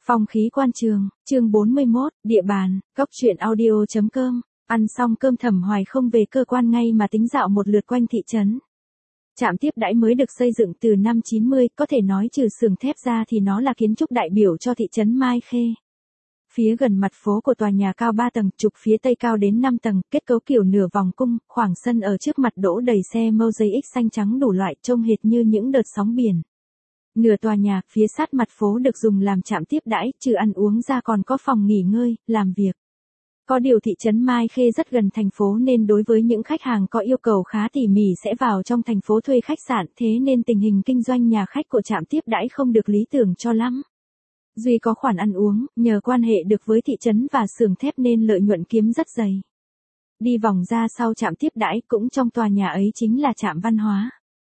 Phong khí quan trường, chương 41, địa bàn, góc truyện audio.com. Ăn xong cơm Thẩm Hoài không về cơ quan ngay mà tính dạo một lượt quanh thị trấn. Trạm tiếp đãi mới được xây dựng từ năm 90, có thể nói trừ xưởng thép ra thì nó là kiến trúc đại biểu cho thị trấn Mai Khê. Phía gần mặt phố của tòa nhà cao 3 tầng, trục phía tây cao đến 5 tầng, kết cấu kiểu nửa vòng cung, khoảng sân ở trước mặt đỗ đầy xe Mosaic xanh trắng đủ loại trông hệt như những đợt sóng biển. Nửa tòa nhà, phía sát mặt phố được dùng làm trạm tiếp đãi, trừ ăn uống ra còn có phòng nghỉ ngơi, làm việc. Có điều thị trấn Mai Khê rất gần thành phố nên đối với những khách hàng có yêu cầu khá tỉ mỉ sẽ vào trong thành phố thuê khách sạn, thế nên tình hình kinh doanh nhà khách của trạm tiếp đãi không được lý tưởng cho lắm. Duy có khoản ăn uống, nhờ quan hệ được với thị trấn và xưởng thép nên lợi nhuận kiếm rất dày. Đi vòng ra sau trạm tiếp đãi cũng trong tòa nhà ấy chính là trạm văn hóa.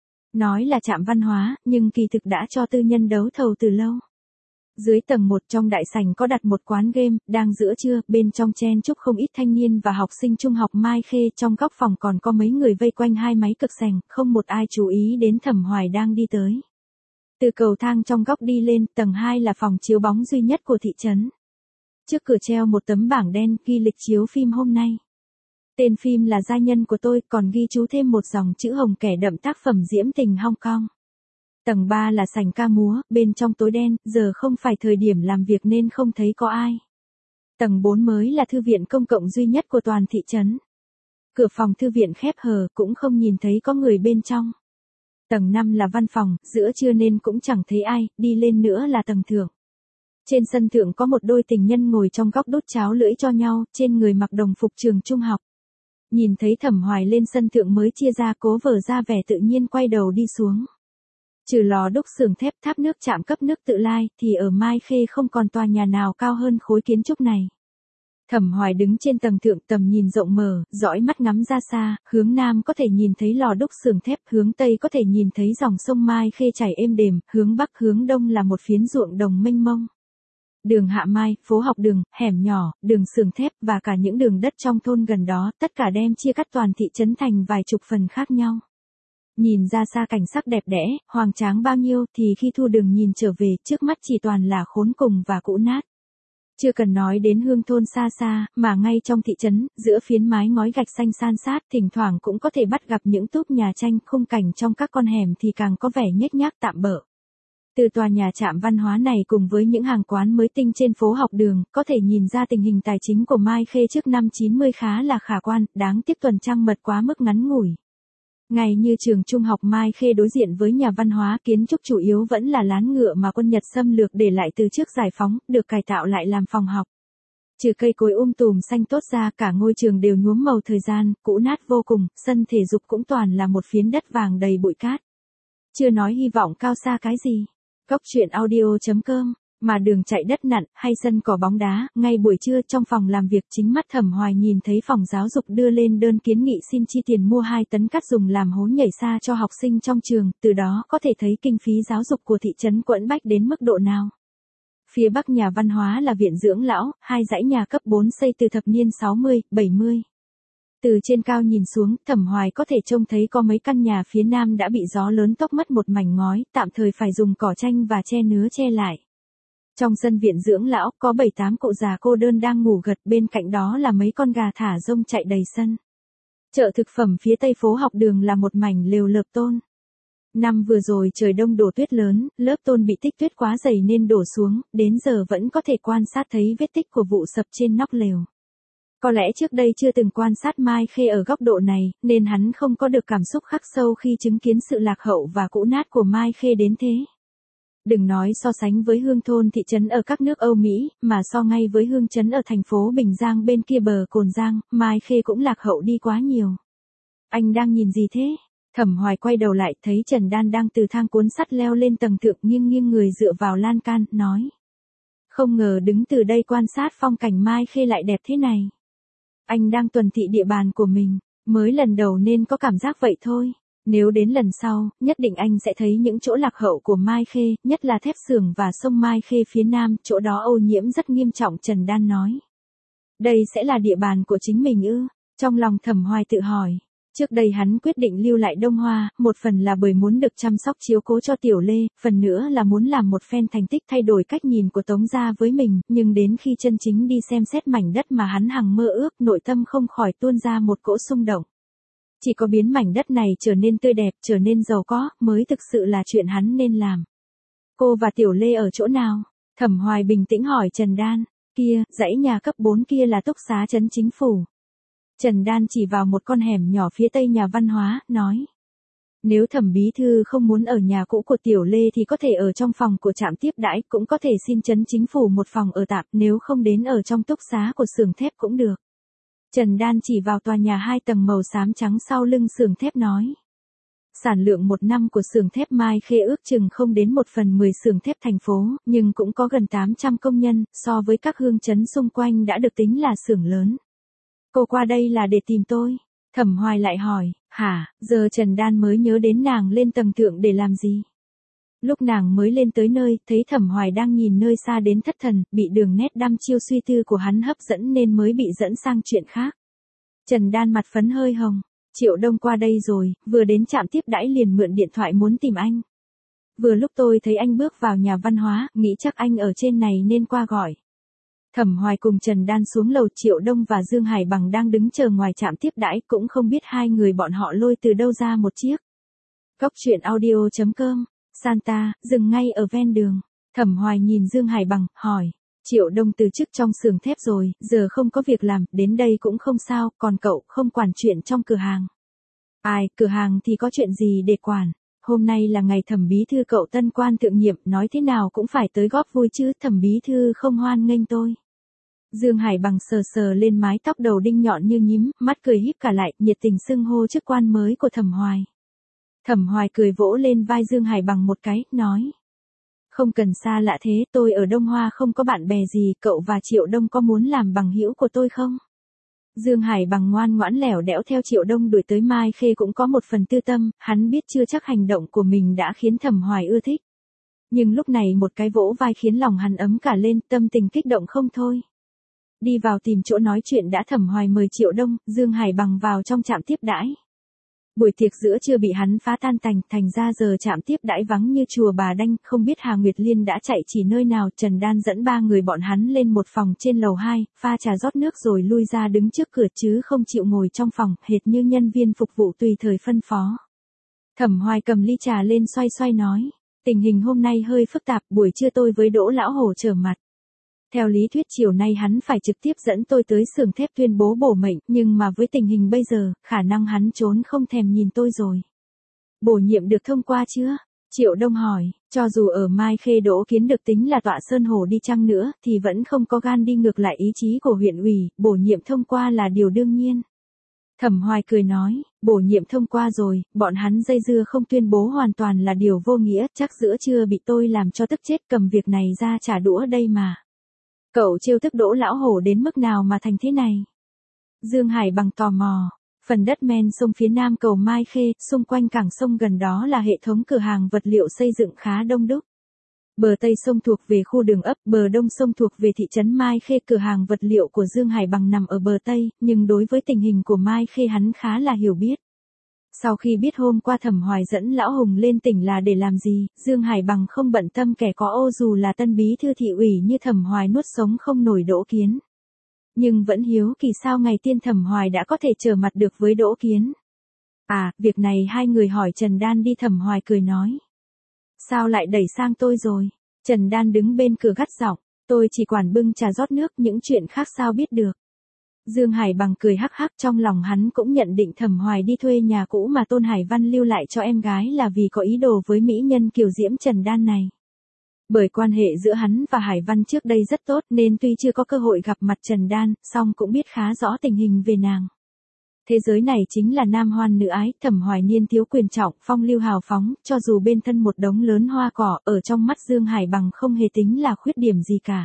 Nói là trạm văn hóa, nhưng kỳ thực đã cho tư nhân đấu thầu từ lâu. Dưới tầng 1 trong đại sảnh có đặt một quán game, đang giữa trưa, bên trong chen chúc không ít thanh niên và học sinh trung học Mai Khê, trong góc phòng còn có mấy người vây quanh hai máy cực sành, không một ai chú ý đến Thẩm Hoài đang đi tới. Từ cầu thang trong góc đi lên, tầng 2 là phòng chiếu bóng duy nhất của thị trấn. Trước cửa treo một tấm bảng đen ghi lịch chiếu phim hôm nay. Tên phim là Gia nhân của tôi, còn ghi chú thêm một dòng chữ hồng kẻ đậm tác phẩm diễm tình Hong Kong. Tầng 3 là sảnh ca múa, bên trong tối đen, giờ không phải thời điểm làm việc nên không thấy có ai. Tầng 4 mới là thư viện công cộng duy nhất của toàn thị trấn. Cửa phòng thư viện khép hờ, cũng không nhìn thấy có người bên trong. Tầng 5 là văn phòng, giữa trưa nên cũng chẳng thấy ai, đi lên nữa là tầng thượng. Trên sân thượng có một đôi tình nhân ngồi trong góc đút cháo lưỡi cho nhau, trên người mặc đồng phục trường trung học. Nhìn thấy Thẩm Hoài lên sân thượng mới chia ra cố vờ ra vẻ tự nhiên quay đầu đi xuống. Trừ lò đúc xưởng thép tháp nước trạm cấp nước Tự Lai, thì ở Mai Khê không còn tòa nhà nào cao hơn khối kiến trúc này. Thẩm Hoài đứng trên tầng thượng, tầm nhìn rộng mở, dõi mắt ngắm ra xa, hướng nam có thể nhìn thấy lò đúc xưởng thép, hướng tây có thể nhìn thấy dòng sông Mai Khê chảy êm đềm, hướng bắc hướng đông là một phiến ruộng đồng mênh mông. Đường Hạ Mai, phố học đường, hẻm nhỏ, đường xưởng thép và cả những đường đất trong thôn gần đó, tất cả đem chia cắt toàn thị trấn thành vài chục phần khác nhau. Nhìn ra xa cảnh sắc đẹp đẽ, hoang tráng bao nhiêu thì khi thu đường nhìn trở về, trước mắt chỉ toàn là khốn cùng và cũ nát. Chưa cần nói đến hương thôn xa xa, mà ngay trong thị trấn, giữa phiến mái ngói gạch xanh san sát, thỉnh thoảng cũng có thể bắt gặp những túp nhà tranh, khung cảnh trong các con hẻm thì càng có vẻ nhếch nhác tạm bợ. Từ tòa nhà trạm văn hóa này cùng với những hàng quán mới tinh trên phố học đường, có thể nhìn ra tình hình tài chính của Mai Khê trước năm 90 khá là khả quan, đáng tiếc tuần trăng mật quá mức ngắn ngủi. Ngay như trường trung học Mai Khê đối diện với nhà văn hóa, kiến trúc chủ yếu vẫn là lán ngựa mà quân Nhật xâm lược để lại từ trước giải phóng, được cải tạo lại làm phòng học. Trừ cây cối tùm xanh tốt ra, cả ngôi trường đều nhuốm màu thời gian, cũ nát vô cùng, sân thể dục cũng toàn là một phiến đất vàng đầy bụi cát. Chưa nói hy vọng cao xa cái gì. Góc truyện audio.com, mà đường chạy đất nặn, hay sân cỏ bóng đá, ngay buổi trưa trong phòng làm việc chính mắt Thẩm Hoài nhìn thấy phòng giáo dục đưa lên đơn kiến nghị xin chi tiền mua 2 tấn cát dùng làm hố nhảy xa cho học sinh trong trường, từ đó có thể thấy kinh phí giáo dục của thị trấn quẫn bách đến mức độ nào. Phía bắc nhà văn hóa là viện dưỡng lão, 2 dãy nhà cấp 4 xây từ thập niên 60, 70. Từ trên cao nhìn xuống, Thẩm Hoài có thể trông thấy có mấy căn nhà phía nam đã bị gió lớn tốc mất một mảnh ngói, tạm thời phải dùng cỏ tranh và tre nứa che lại. Trong sân viện dưỡng lão, có 7-8 cụ già cô đơn đang ngủ gật, bên cạnh đó là mấy con gà thả rông chạy đầy sân. Chợ thực phẩm phía tây phố học đường là một mảnh lều lợp tôn. Năm vừa rồi trời đông đổ tuyết lớn, lớp tôn bị tích tuyết quá dày nên đổ xuống, đến giờ vẫn có thể quan sát thấy vết tích của vụ sập trên nóc lều. Có lẽ trước đây chưa từng quan sát Mai Khê ở góc độ này, nên hắn không có được cảm xúc khắc sâu khi chứng kiến sự lạc hậu và cũ nát của Mai Khê đến thế. Đừng nói so sánh với hương thôn thị trấn ở các nước Âu Mỹ, mà so ngay với hương trấn ở thành phố Bình Giang bên kia bờ Cồn Giang, Mai Khê cũng lạc hậu đi quá nhiều. Anh đang nhìn gì thế? Thẩm Hoài quay đầu lại thấy Trần Đan đang từ thang cuốn sắt leo lên tầng thượng, nghiêng người dựa vào lan can, nói. Không ngờ đứng từ đây quan sát phong cảnh Mai Khê lại đẹp thế này. Anh đang tuần thị địa bàn của mình, mới lần đầu nên có cảm giác vậy thôi. Nếu đến lần sau, nhất định anh sẽ thấy những chỗ lạc hậu của Mai Khê, nhất là thép xưởng và sông Mai Khê phía nam, chỗ đó ô nhiễm rất nghiêm trọng, Trần Đan nói. Đây sẽ là địa bàn của chính mình ư? Trong lòng Thẩm Hoài tự hỏi. Trước đây hắn quyết định lưu lại Đông Hoa, một phần là bởi muốn được chăm sóc chiếu cố cho Tiểu Lê, phần nữa là muốn làm một phen thành tích thay đổi cách nhìn của Tống gia với mình, nhưng đến khi chân chính đi xem xét mảnh đất mà hắn hằng mơ ước, nội tâm không khỏi tuôn ra một cỗ xung động. Chỉ có biến mảnh đất này trở nên tươi đẹp, trở nên giàu có, mới thực sự là chuyện hắn nên làm. Cô và Tiểu Lê ở chỗ nào? Thẩm Hoài bình tĩnh hỏi Trần Đan. Kia, dãy nhà cấp 4 kia là túc xá trấn chính phủ. Trần Đan chỉ vào một con hẻm nhỏ phía tây nhà văn hóa, nói. Nếu Thẩm bí thư không muốn ở nhà cũ của Tiểu Lê thì có thể ở trong phòng của trạm tiếp đãi, cũng có thể xin trấn chính phủ một phòng ở tạm, nếu không đến ở trong túc xá của xưởng thép cũng được. Trần Đan chỉ vào tòa nhà 2 tầng màu xám trắng sau lưng xưởng thép nói. Sản lượng một năm của xưởng thép Mai Khê ước chừng không đến 1/10 xưởng thép thành phố, nhưng cũng có gần 800 công nhân, so với các hương chấn xung quanh đã được tính là xưởng lớn. Cô qua đây là để tìm tôi. Thẩm Hoài lại hỏi, hả, giờ Trần Đan mới nhớ đến nàng lên tầng thượng để làm gì. Lúc nàng mới lên tới nơi, thấy Thẩm Hoài đang nhìn nơi xa đến thất thần, bị đường nét đăm chiêu suy tư của hắn hấp dẫn nên mới bị dẫn sang chuyện khác. Trần Đan mặt phấn hơi hồng. Triệu Đông qua đây rồi, vừa đến trạm tiếp đãi liền mượn điện thoại muốn tìm anh. Vừa lúc tôi thấy anh bước vào nhà văn hóa, nghĩ chắc anh ở trên này nên qua gọi. Thẩm Hoài cùng Trần Đan xuống lầu, Triệu Đông và Dương Hải Bằng đang đứng chờ ngoài trạm tiếp đãi, cũng không biết hai người bọn họ lôi từ đâu ra một chiếc. Góc truyện audio.com, Santa, dừng ngay ở ven đường. Thẩm Hoài nhìn Dương Hải Bằng, hỏi. Triệu Đông từ chức trong xưởng thép rồi, giờ không có việc làm, đến đây cũng không sao, còn cậu không quản chuyện trong cửa hàng. Ai, cửa hàng thì có chuyện gì để quản. Hôm nay là ngày Thẩm bí thư cậu tân quan thượng nhiệm, nói thế nào cũng phải tới góp vui chứ, Thẩm bí thư không hoan nghênh tôi. Dương Hải Bằng sờ sờ lên mái tóc đầu đinh nhọn như nhím, mắt cười híp cả lại, nhiệt tình xưng hô chức quan mới của Thẩm Hoài. Thẩm Hoài cười vỗ lên vai Dương Hải Bằng một cái, nói. Không cần xa lạ thế, tôi ở Đông Hoa không có bạn bè gì, cậu và Triệu Đông có muốn làm bằng hữu của tôi không? Dương Hải Bằng ngoan ngoãn lẻo đẽo theo Triệu Đông đuổi tới Mai Khê cũng có một phần tư tâm, hắn biết chưa chắc hành động của mình đã khiến Thẩm Hoài ưa thích. Nhưng lúc này một cái vỗ vai khiến lòng hắn ấm cả lên, tâm tình kích động không thôi. Đi vào tìm chỗ nói chuyện đã Thẩm Hoài mời Triệu Đông, Dương Hải Bằng vào trong trạm tiếp đãi. Buổi tiệc giữa trưa bị hắn phá tan tành, thành ra giờ trạm tiếp đãi vắng như chùa Bà Đanh, không biết Hà Nguyệt Liên đã chạy chỉ nơi nào. Trần Đan dẫn ba người bọn hắn lên một phòng trên lầu 2, pha trà rót nước rồi lui ra đứng trước cửa chứ không chịu ngồi trong phòng, hệt như nhân viên phục vụ tùy thời phân phó. Thẩm Hoài cầm ly trà lên xoay xoay nói, tình hình hôm nay hơi phức tạp, buổi trưa tôi với Đỗ Lão Hổ trở mặt. Theo lý thuyết chiều nay hắn phải trực tiếp dẫn tôi tới xưởng thép tuyên bố bổ mệnh, nhưng mà với tình hình bây giờ, khả năng hắn trốn không thèm nhìn tôi rồi. Bổ nhiệm được thông qua chưa? Triệu Đông hỏi, cho dù ở Mai Khê Đỗ Kiến được tính là tọa sơn hổ đi chăng nữa, thì vẫn không có gan đi ngược lại ý chí của huyện ủy, bổ nhiệm thông qua là điều đương nhiên. Thẩm Hoài cười nói, bổ nhiệm thông qua rồi, bọn hắn dây dưa không tuyên bố hoàn toàn là điều vô nghĩa, chắc giữa trưa bị tôi làm cho tức chết, cầm việc này ra trả đũa đây mà. Cậu trêu tức Đỗ Lão Hổ đến mức nào mà thành thế này? Dương Hải Bằng tò mò. Phần đất men sông phía nam cầu Mai Khê, xung quanh cảng sông gần đó là hệ thống cửa hàng vật liệu xây dựng khá đông đúc. Bờ tây sông thuộc về khu đường ấp, bờ đông sông thuộc về thị trấn Mai Khê. Cửa hàng vật liệu của Dương Hải Bằng nằm ở bờ tây, nhưng đối với tình hình của Mai Khê hắn khá là hiểu biết. Sau khi biết hôm qua Thẩm Hoài dẫn Lão Hùng lên tỉnh là để làm gì, Dương Hải Bằng không bận tâm kẻ có ô dù là tân bí thư thị ủy như Thẩm Hoài nuốt sống không nổi Đỗ Kiến. Nhưng vẫn hiếu kỳ sao ngày tiên Thẩm Hoài đã có thể trở mặt được với Đỗ Kiến. À, việc này hai người hỏi Trần Đan đi. Thẩm Hoài cười nói. Sao lại đẩy sang tôi rồi? Trần Đan đứng bên cửa gắt giọng, tôi chỉ quản bưng trà rót nước, những chuyện khác sao biết được. Dương Hải Bằng cười hắc hắc, trong lòng hắn cũng nhận định Thẩm Hoài đi thuê nhà cũ mà Tôn Hải Văn lưu lại cho em gái là vì có ý đồ với mỹ nhân kiều diễm Trần Đan này. Bởi quan hệ giữa hắn và Hải Văn trước đây rất tốt nên tuy chưa có cơ hội gặp mặt Trần Đan, song cũng biết khá rõ tình hình về nàng. Thế giới này chính là nam hoan nữ ái, Thẩm Hoài niên thiếu quyền trọng, phong lưu hào phóng, cho dù bên thân một đống lớn hoa cỏ, ở trong mắt Dương Hải Bằng không hề tính là khuyết điểm gì cả.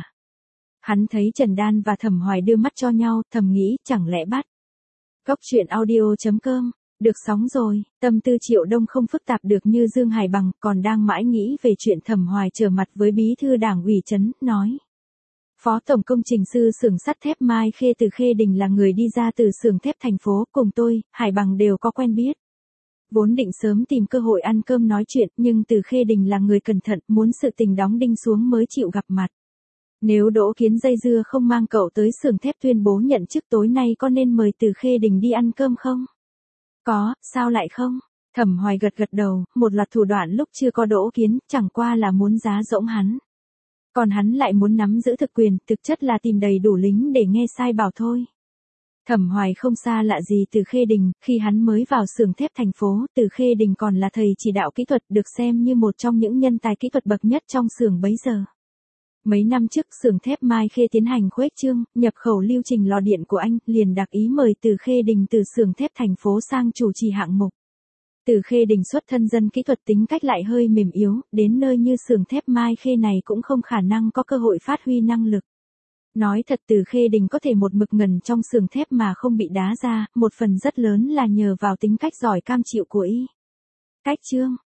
Hắn thấy Trần Đan và Thẩm Hoài đưa mắt cho nhau, thầm nghĩ chẳng lẽ bắt. Góc truyện audio.com, được sóng rồi, tâm tư Triệu Đông không phức tạp được như Dương Hải Bằng, còn đang mãi nghĩ về chuyện Thẩm Hoài trở mặt với bí thư đảng ủy trấn, nói. Phó tổng công trình sư xưởng sắt thép Mai Khê từ Khê Đình là người đi ra từ xưởng thép thành phố, cùng tôi, Hải Bằng đều có quen biết. Vốn định sớm tìm cơ hội ăn cơm nói chuyện, nhưng từ Khê Đình là người cẩn thận, muốn sự tình đóng đinh xuống mới chịu gặp mặt. Nếu Đỗ Kiến dây dưa không mang cậu tới xưởng thép tuyên bố nhận chức tối nay có nên mời từ Khê Đình đi ăn cơm không? Có, sao lại không? Thẩm Hoài gật gật đầu, một loạt thủ đoạn lúc chưa có Đỗ Kiến, chẳng qua là muốn giá rỗng hắn. Còn hắn lại muốn nắm giữ thực quyền, thực chất là tìm đầy đủ lính để nghe sai bảo thôi. Thẩm Hoài không xa lạ gì từ Khê Đình, khi hắn mới vào xưởng thép thành phố, từ Khê Đình còn là thầy chỉ đạo kỹ thuật, được xem như một trong những nhân tài kỹ thuật bậc nhất trong xưởng bấy giờ. Mấy năm trước xưởng thép Mai Khê tiến hành khuếch trương, nhập khẩu lưu trình lò điện của anh, liền đặc ý mời từ Khê Đình từ xưởng thép thành phố sang chủ trì hạng mục. Từ Khê Đình xuất thân dân kỹ thuật, tính cách lại hơi mềm yếu, đến nơi như xưởng thép Mai Khê này cũng không khả năng có cơ hội phát huy năng lực. Nói thật, từ Khê Đình có thể một mực ngần trong xưởng thép mà không bị đá ra, một phần rất lớn là nhờ vào tính cách giỏi cam chịu của y. Cách chương